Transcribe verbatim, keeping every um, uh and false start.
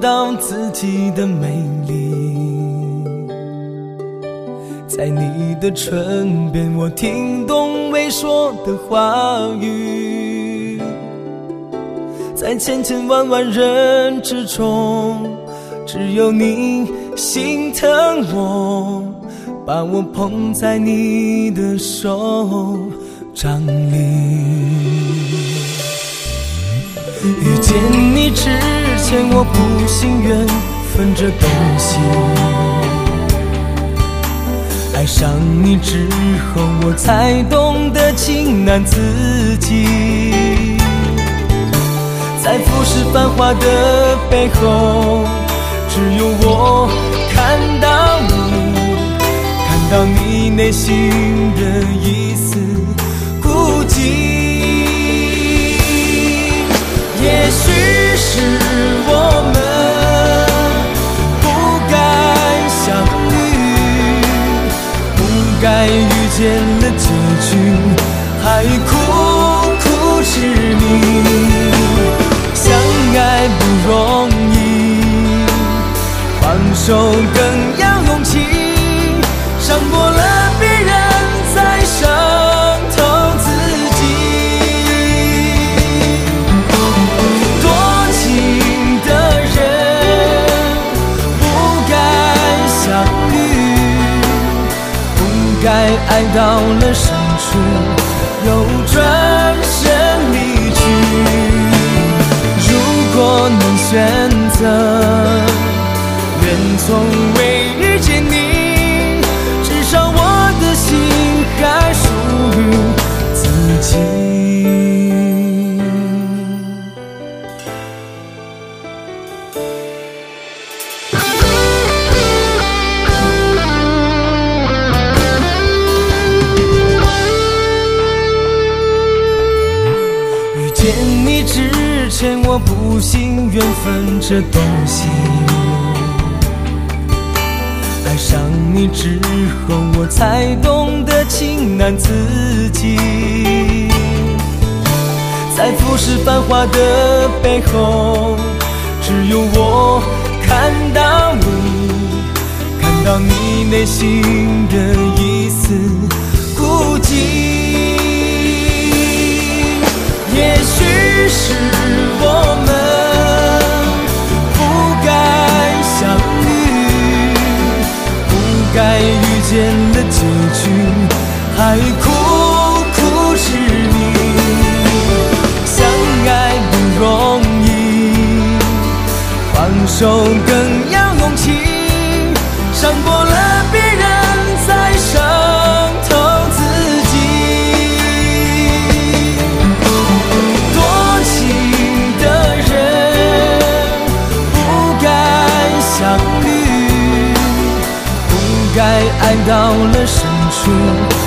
到自己的美丽。在你的唇边，我听懂未说的话语。在千千万万人之中，只有你心疼我，把我捧在你的手掌里。遇见你之前，我不信缘分这东西，爱上你之后，我才懂得情难自己。在浮世繁华的背后，只有我看到你，看到你内心的一丝孤寂。也许是我们不该相遇，不该遇见了结局，还苦苦执迷。相爱不容易，放手更要勇气，伤过了别人才伤透自己。多情的人不该相遇，不该爱到了深处又转身离去。如果能选择，愿从未遇见你，至少我的心还属于自己。遇见你之前，我不信缘分这东西，爱上你之后，我才懂得情难自己。在浮世繁华的背后，只有我看到你，看到你内心的一丝孤寂。也许是我们不该相遇，不该遇见了结局，还苦苦执迷。相爱不容易，放手更要勇气，伤过了别人才伤透自己。多情的人不该相遇，不该爱到了深处